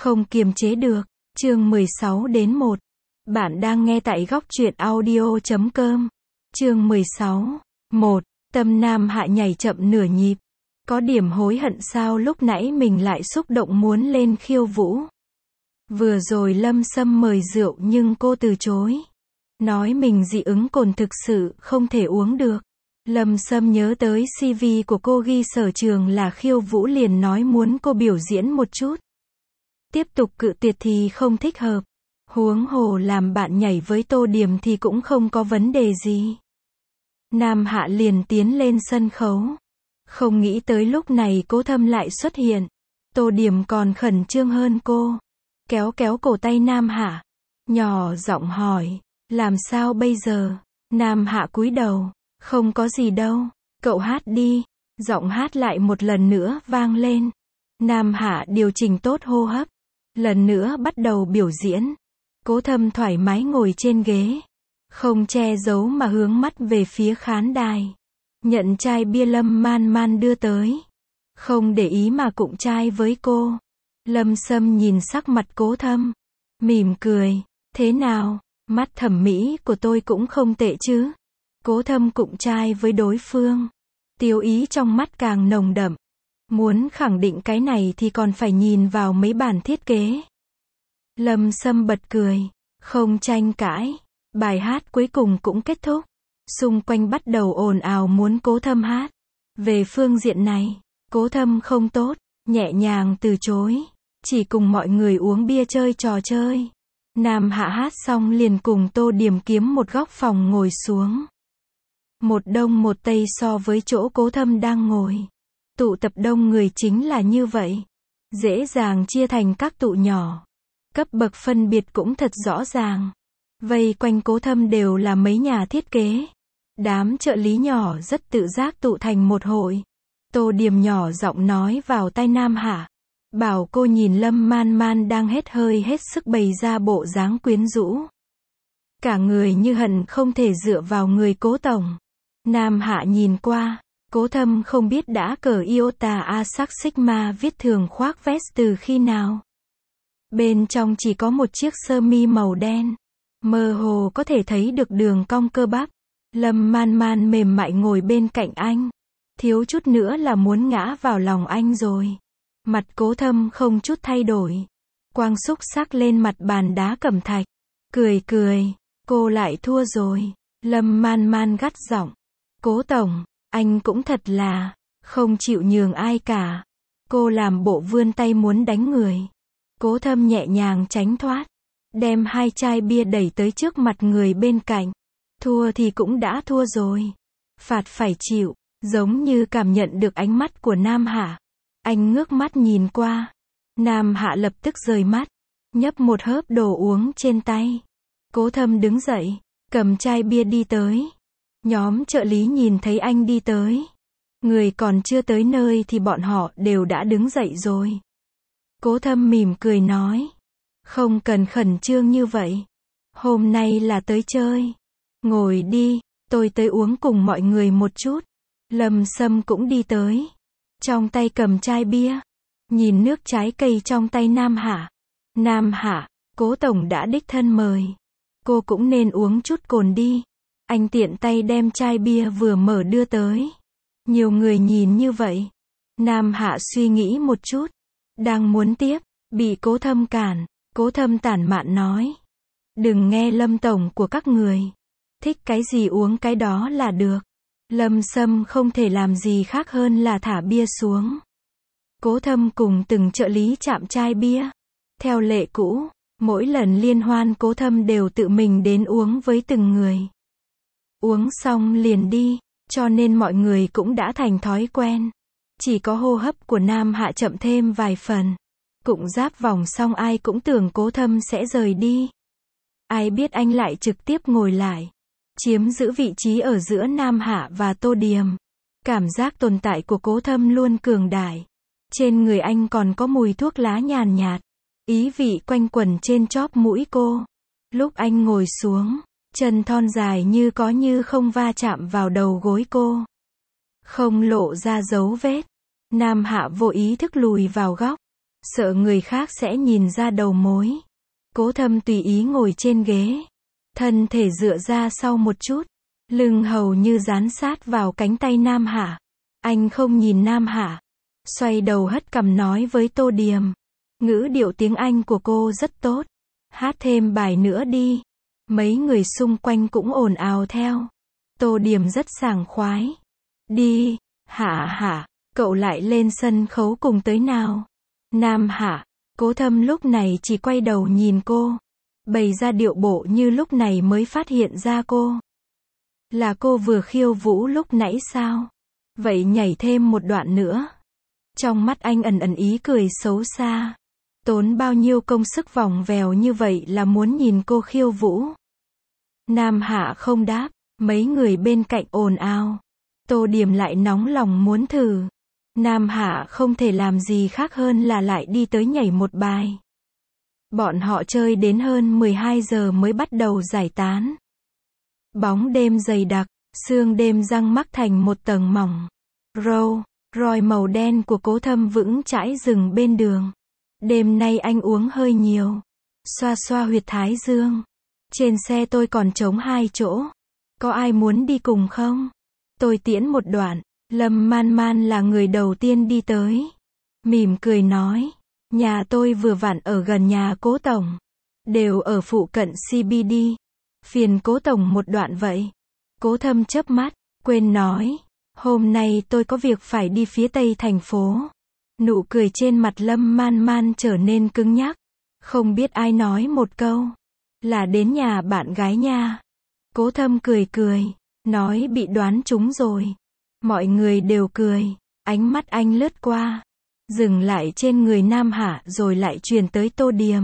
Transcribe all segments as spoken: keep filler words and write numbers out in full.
Không kiềm chế được. Chương mười sáu đến một. Bạn đang nghe tại góc truyện audio chấm com. Chương mười sáu. một. Tâm Nam Hạ nhảy chậm nửa nhịp. Có điểm hối hận sao lúc nãy mình lại xúc động muốn lên khiêu vũ. Vừa rồi Lâm Sâm mời rượu nhưng cô từ chối. Nói mình dị ứng cồn thực sự không thể uống được. Lâm Sâm nhớ tới xê vê của cô ghi sở trường là khiêu vũ liền nói muốn cô biểu diễn một chút. Tiếp tục cự tuyệt thì không thích hợp. Huống hồ làm bạn nhảy với Tô Điềm thì cũng không có vấn đề gì. Nam Hạ liền tiến lên sân khấu. Không nghĩ tới lúc này Cố Thâm lại xuất hiện. Tô Điềm còn khẩn trương hơn cô. Kéo kéo cổ tay Nam Hạ. Nhỏ giọng hỏi. Làm sao bây giờ? Nam Hạ cúi đầu. Không có gì đâu. Cậu hát đi. Giọng hát lại một lần nữa vang lên. Nam Hạ điều chỉnh tốt hô hấp. Lần nữa bắt đầu biểu diễn. Cố Thâm thoải mái ngồi trên ghế. Không che giấu mà hướng mắt về phía khán đài. Nhận chai bia Lâm Man Man đưa tới. Không để ý mà cụng chai với cô. Lâm Sâm nhìn sắc mặt Cố Thâm. Mỉm cười. Thế nào? Mắt thẩm mỹ của tôi cũng không tệ chứ. Cố Thâm cụng chai với đối phương. Tiêu ý trong mắt càng nồng đậm. Muốn khẳng định cái này thì còn phải nhìn vào mấy bản thiết kế. Lâm Sâm bật cười. Không tranh cãi. Bài hát cuối cùng cũng kết thúc. Xung quanh bắt đầu ồn ào muốn Cố Thâm hát. Về phương diện này, Cố Thâm không tốt, nhẹ nhàng từ chối. Chỉ cùng mọi người uống bia chơi trò chơi. Nam Hạ hát xong liền cùng Tô Điềm kiếm một góc phòng ngồi xuống. Một đông một tây so với chỗ Cố Thâm đang ngồi. Tụ tập đông người chính là như vậy. Dễ dàng chia thành các tụ nhỏ. Cấp bậc phân biệt cũng thật rõ ràng. Vây quanh Cố Thâm đều là mấy nhà thiết kế. Đám trợ lý nhỏ rất tự giác tụ thành một hội. Tô Điềm nhỏ giọng nói vào tai Nam Hạ. Bảo cô nhìn Lâm Man Man đang hết hơi hết sức bày ra bộ dáng quyến rũ. Cả người như hận không thể dựa vào người Cố tổng. Nam Hạ nhìn qua. Cố Thâm không biết đã cờ Iota A sắc Sigma viết thường khoác vest từ khi nào. Bên trong chỉ có một chiếc sơ mi màu đen. Mơ hồ có thể thấy được đường cong cơ bắp. Lâm Man Man mềm mại ngồi bên cạnh anh. Thiếu chút nữa là muốn ngã vào lòng anh rồi. Mặt Cố Thâm không chút thay đổi. Quang xúc sắc lên mặt bàn đá cẩm thạch. Cười cười. Cô lại thua rồi. Lâm Man Man gắt giọng. Cố tổng, anh cũng thật là không chịu nhường ai cả. Cô làm bộ vươn tay muốn đánh người. Cố Thâm nhẹ nhàng tránh thoát. Đem hai chai bia đẩy tới trước mặt người bên cạnh. Thua thì cũng đã thua rồi. Phạt phải chịu. Giống như cảm nhận được ánh mắt của Nam Hạ. Anh ngước mắt nhìn qua. Nam Hạ lập tức rời mắt. Nhấp một hớp đồ uống trên tay. Cố Thâm đứng dậy. Cầm chai bia đi tới. Nhóm trợ lý nhìn thấy anh đi tới. Người còn chưa tới nơi thì bọn họ đều đã đứng dậy rồi. Cố Thâm mỉm cười nói. Không cần khẩn trương như vậy. Hôm nay là tới chơi. Ngồi đi, tôi tới uống cùng mọi người một chút. Lâm Sâm cũng đi tới. Trong tay cầm chai bia. Nhìn nước trái cây trong tay Nam Hạ. Nam Hạ, Cố tổng đã đích thân mời. Cô cũng nên uống chút cồn đi. Anh tiện tay đem chai bia vừa mở đưa tới. Nhiều người nhìn như vậy. Nam Hạ suy nghĩ một chút. Đang muốn tiếp, bị Cố Thâm cản. Cố Thâm tản mạn nói. Đừng nghe Lâm tổng của các người. Thích cái gì uống cái đó là được. Lâm Sâm không thể làm gì khác hơn là thả bia xuống. Cố Thâm cùng từng trợ lý chạm chai bia. Theo lệ cũ, mỗi lần liên hoan Cố Thâm đều tự mình đến uống với từng người. Uống xong liền đi, cho nên mọi người cũng đã thành thói quen. Chỉ có hô hấp của Nam Hạ chậm thêm vài phần. Cụng giáp vòng xong ai cũng tưởng Cố Thâm sẽ rời đi. Ai biết anh lại trực tiếp ngồi lại. Chiếm giữ vị trí ở giữa Nam Hạ và Tô Điềm. Cảm giác tồn tại của Cố Thâm luôn cường đại. Trên người anh còn có mùi thuốc lá nhàn nhạt. Ý vị quanh quẩn trên chóp mũi cô. Lúc anh ngồi xuống, chân thon dài như có như không va chạm vào đầu gối cô. Không lộ ra dấu vết. Nam Hạ vô ý thức lùi vào góc. sợ người khác sẽ nhìn ra đầu mối. Cố Thâm tùy ý ngồi trên ghế, thân thể dựa ra sau một chút, lưng hầu như dán sát vào cánh tay Nam Hạ. Anh không nhìn Nam Hạ, xoay đầu hất cằm nói với Tô Điềm. Ngữ điệu tiếng Anh của cô rất tốt. Hát thêm bài nữa đi. Mấy người xung quanh cũng ồn ào theo. Tô Điềm rất sảng khoái. Đi, Hạ Hạ, cậu lại lên sân khấu cùng tới nào. Nam Hạ, Cố Thâm lúc này chỉ quay đầu nhìn cô, bày ra điệu bộ như lúc này mới phát hiện ra cô. Là cô vừa khiêu vũ lúc nãy sao? Vậy nhảy thêm một đoạn nữa. Trong mắt anh ẩn ẩn ý cười xấu xa. Tốn bao nhiêu công sức vòng vèo như vậy là muốn nhìn cô khiêu vũ. Nam Hạ không đáp, mấy người bên cạnh ồn ào. Tô Điềm lại nóng lòng muốn thử. Nam Hạ không thể làm gì khác hơn là lại đi tới nhảy một bài. Bọn họ chơi đến hơn mười hai giờ mới bắt đầu giải tán. Bóng đêm dày đặc, sương đêm răng mắc thành một tầng mỏng. Râu, roi màu đen của Cố Thâm vững chãi dừng bên đường. Đêm nay anh uống hơi nhiều. Xoa xoa huyệt thái dương. Trên xe tôi còn trống hai chỗ. Có ai muốn đi cùng không? Tôi tiễn một đoạn. Lâm Man Man là người đầu tiên đi tới. Mỉm cười nói. Nhà tôi vừa vặn ở gần nhà Cố Tổng. Đều ở phụ cận xê bê đê. Phiền Cố Tổng một đoạn vậy. Cố Thâm chớp mắt, quên nói. Hôm nay tôi có việc phải đi phía tây thành phố. Nụ cười trên mặt Lâm Man Man trở nên cứng nhắc. Không biết ai nói một câu. Là đến nhà bạn gái nha. Cố Thâm cười cười. Nói bị đoán trúng rồi. Mọi người đều cười. Ánh mắt anh lướt qua. Dừng lại trên người Nam Hạ rồi lại truyền tới Tô Điềm.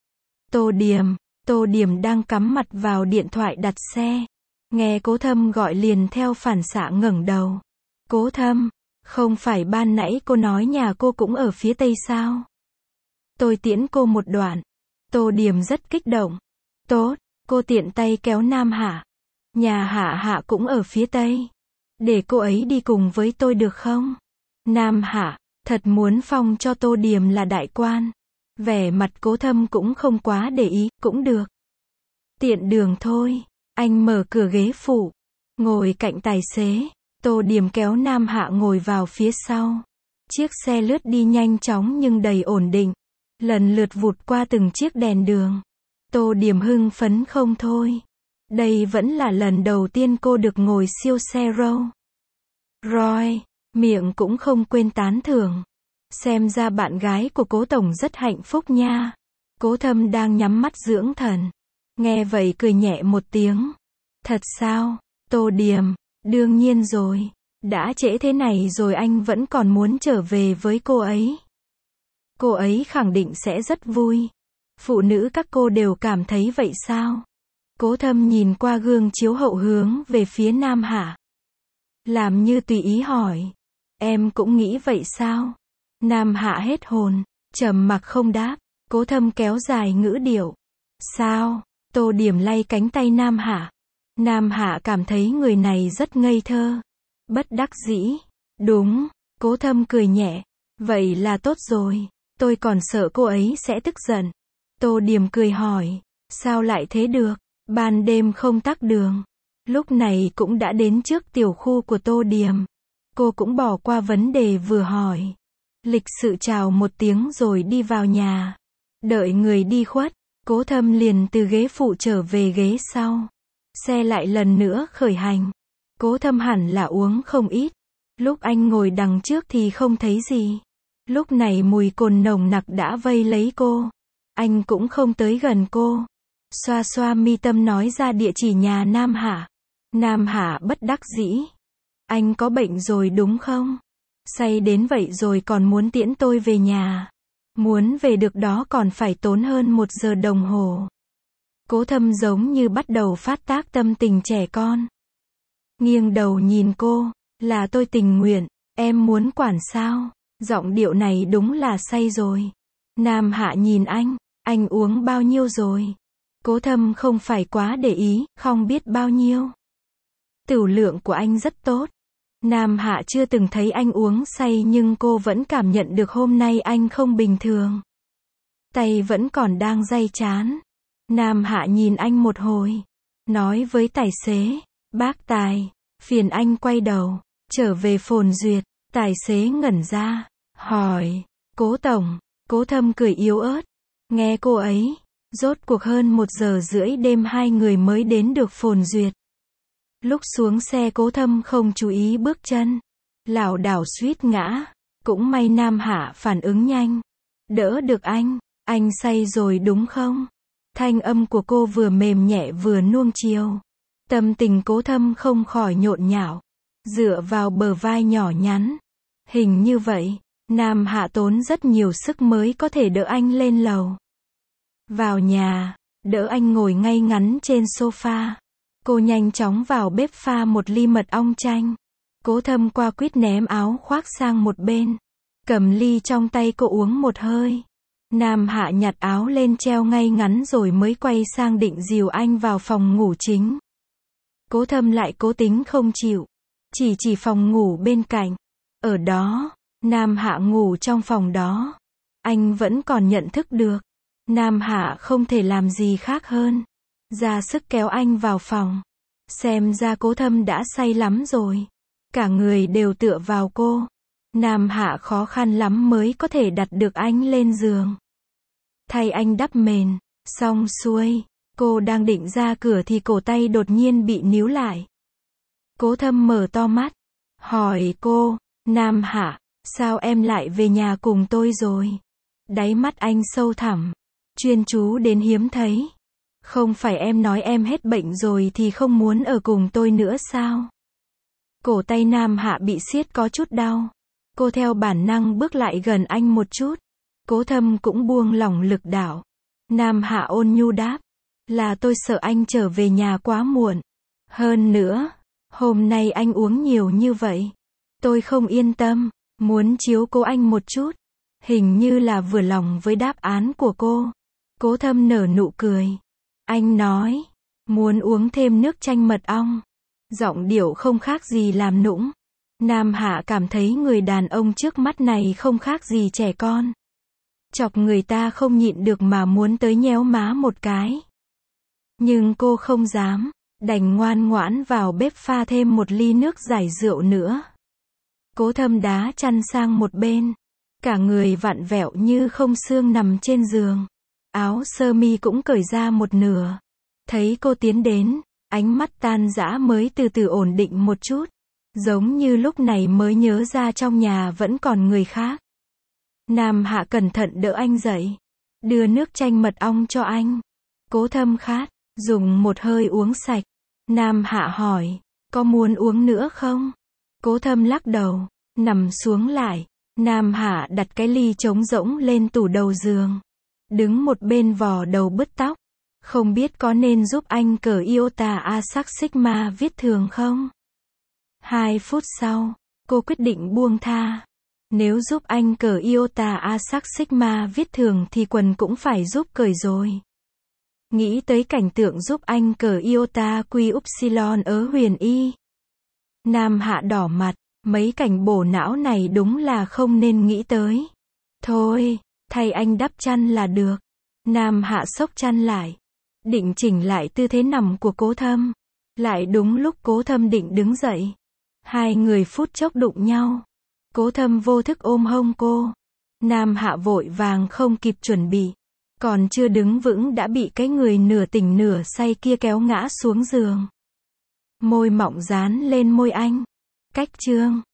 Tô Điềm. Tô Điềm đang cắm mặt vào điện thoại đặt xe. Nghe Cố Thâm gọi liền theo phản xạ ngẩng đầu. Cố Thâm, không phải ban nãy cô nói nhà cô cũng ở phía tây sao? Tôi tiễn cô một đoạn. Tô Điềm rất kích động. Tốt, cô tiện tay kéo Nam Hạ. Nhà Hạ Hạ cũng ở phía tây. Để cô ấy đi cùng với tôi được không? Nam Hạ, thật muốn phong cho Tô Điềm là đại quan. Vẻ mặt Cố Thâm cũng không quá để ý, cũng được. Tiện đường thôi. Anh mở cửa ghế phụ, ngồi cạnh tài xế. Tô Điềm kéo Nam Hạ ngồi vào phía sau. Chiếc xe lướt đi nhanh chóng nhưng đầy ổn định. Lần lượt vụt qua từng chiếc đèn đường. Tô Điềm hưng phấn không thôi. Đây vẫn là lần đầu tiên cô được ngồi siêu xe Rolls Royce. Miệng cũng không quên tán thưởng. Xem ra bạn gái của Cố Tổng rất hạnh phúc nha. Cố Thâm đang nhắm mắt dưỡng thần. Nghe vậy cười nhẹ một tiếng. Thật sao? Tô Điềm, đương nhiên rồi. Đã trễ thế này rồi anh vẫn còn muốn trở về với cô ấy. Cô ấy khẳng định sẽ rất vui. Phụ nữ các cô đều cảm thấy vậy sao? Cố Thâm nhìn qua gương chiếu hậu hướng về phía Nam Hạ. Làm như tùy ý hỏi. Em cũng nghĩ vậy sao? Nam Hạ hết hồn, trầm mặc không đáp. Cố Thâm kéo dài ngữ điệu. Sao? Tô Điềm lay cánh tay Nam Hạ. Nam Hạ cảm thấy người này rất ngây thơ. Bất đắc dĩ. Đúng. Cố Thâm cười nhẹ. Vậy là tốt rồi. Tôi còn sợ cô ấy sẽ tức giận. Tô Điềm cười hỏi. Sao lại thế được? Ban đêm không tắc đường. Lúc này cũng đã đến trước tiểu khu của Tô Điềm. Cô cũng bỏ qua vấn đề vừa hỏi. Lịch sự chào một tiếng rồi đi vào nhà. Đợi người đi khuất. Cố Thâm liền từ ghế phụ trở về ghế sau. Xe lại lần nữa khởi hành. Cố Thâm hẳn là uống không ít. Lúc anh ngồi đằng trước thì không thấy gì. Lúc này mùi cồn nồng nặc đã vây lấy cô. Anh cũng không tới gần cô. Xoa xoa mi tâm nói ra địa chỉ nhà Nam Hạ. Nam Hạ bất đắc dĩ. Anh có bệnh rồi đúng không? Say đến vậy rồi còn muốn tiễn tôi về nhà. Muốn về được đó còn phải tốn hơn một giờ đồng hồ. Cố Thâm giống như bắt đầu phát tác tâm tình trẻ con. Nghiêng đầu nhìn cô. Là tôi tình nguyện. Em muốn quản sao? Giọng điệu này đúng là say rồi. Nam Hạ nhìn anh. Anh uống bao nhiêu rồi? Cố Thâm không phải quá để ý, không biết bao nhiêu. Tửu lượng của anh rất tốt. Nam Hạ chưa từng thấy anh uống say nhưng cô vẫn cảm nhận được hôm nay anh không bình thường. Tay vẫn còn đang day chán. Nam Hạ nhìn anh một hồi. Nói với tài xế, bác Tài, phiền anh quay đầu, trở về Phồn Duyệt. Tài xế ngẩn ra, hỏi, Cố tổng, Cố Thâm cười yếu ớt. Nghe cô ấy, rốt cuộc hơn một giờ rưỡi đêm hai người mới đến được Phồn Duyệt. Lúc xuống xe Cố Thâm không chú ý bước chân, lảo đảo suýt ngã. Cũng may Nam Hạ phản ứng nhanh, đỡ được anh. Anh say rồi đúng không? Thanh âm của cô vừa mềm nhẹ vừa nuông chiều. Tâm tình Cố Thâm không khỏi nhộn nhạo, dựa vào bờ vai nhỏ nhắn. Hình như vậy, Nam Hạ tốn rất nhiều sức mới có thể đỡ anh lên lầu. Vào nhà, đỡ anh ngồi ngay ngắn trên sofa. Cô nhanh chóng vào bếp pha một ly mật ong chanh. Cố Thâm qua quýt ném áo khoác sang một bên, cầm ly trong tay cô uống một hơi. Nam Hạ nhặt áo lên treo ngay ngắn rồi mới quay sang định dìu anh vào phòng ngủ chính. Cố Thâm lại cố tính không chịu, chỉ chỉ phòng ngủ bên cạnh. Ở đó, Nam Hạ ngủ trong phòng đó. Anh vẫn còn nhận thức được. Nam Hạ không thể làm gì khác hơn ra sức kéo anh vào phòng. Xem ra Cố Thâm đã say lắm rồi. Cả người đều tựa vào cô. Nam Hạ khó khăn lắm mới có thể đặt được anh lên giường. Thay anh đắp mền, xong xuôi, cô đang định ra cửa thì cổ tay đột nhiên bị níu lại. Cố Thâm mở to mắt, hỏi cô, Nam Hạ, sao em lại về nhà cùng tôi rồi? Đáy mắt anh sâu thẳm, chuyên chú đến hiếm thấy. Không phải em nói em hết bệnh rồi thì không muốn ở cùng tôi nữa sao? Cổ tay Nam Hạ bị siết có chút đau. Cô theo bản năng bước lại gần anh một chút. Cố Thâm cũng buông lỏng lực đạo. Nam Hạ ôn nhu đáp, là tôi sợ anh trở về nhà quá muộn. Hơn nữa, hôm nay anh uống nhiều như vậy. Tôi không yên tâm, muốn chiếu cố anh một chút. Hình như là vừa lòng với đáp án của cô. Cố Thâm nở nụ cười. Anh nói, muốn uống thêm nước chanh mật ong. Giọng điệu không khác gì làm nũng. Nam Hạ cảm thấy người đàn ông trước mắt này không khác gì trẻ con. Chọc người ta không nhịn được mà muốn tới nhéo má một cái. Nhưng cô không dám, đành ngoan ngoãn vào bếp pha thêm một ly nước giải rượu nữa. Cố Thâm đá chăn sang một bên, cả người vặn vẹo như không xương nằm trên giường. Áo sơ mi cũng cởi ra một nửa. Thấy cô tiến đến, ánh mắt tan rã mới từ từ ổn định một chút. Giống như lúc này mới nhớ ra trong nhà vẫn còn người khác. Nam Hạ cẩn thận đỡ anh dậy, đưa nước chanh mật ong cho anh. Cố Thâm khát, dùng một hơi uống sạch. Nam Hạ hỏi, có muốn uống nữa không? Cố Thâm lắc đầu, nằm xuống lại. Nam Hạ đặt cái ly trống rỗng lên tủ đầu giường, đứng một bên vò đầu bứt tóc. Không biết có nên giúp anh cởi iota Asac Sigma viết thường không? Hai phút sau, cô quyết định buông tha. Nếu giúp anh cởi iota Asac Sigma viết thường thì quần cũng phải giúp cởi rồi. Nghĩ tới cảnh tượng giúp anh cởi iota Quy Upsilon ở Huyền Y. Nam Hạ đỏ mặt, mấy cảnh bổ não này đúng là không nên nghĩ tới. Thôi, thay anh đắp chăn là được. Nam Hạ xốc chăn lại, định chỉnh lại tư thế nằm của Cố Thâm. Lại đúng lúc Cố Thâm định đứng dậy. Hai người phút chốc đụng nhau. Cố Thâm vô thức ôm hông cô. Nam Hạ vội vàng không kịp chuẩn bị. Còn chưa đứng vững đã bị cái người nửa tỉnh nửa say kia kéo ngã xuống giường. Môi mọng dán lên môi anh. Cách chương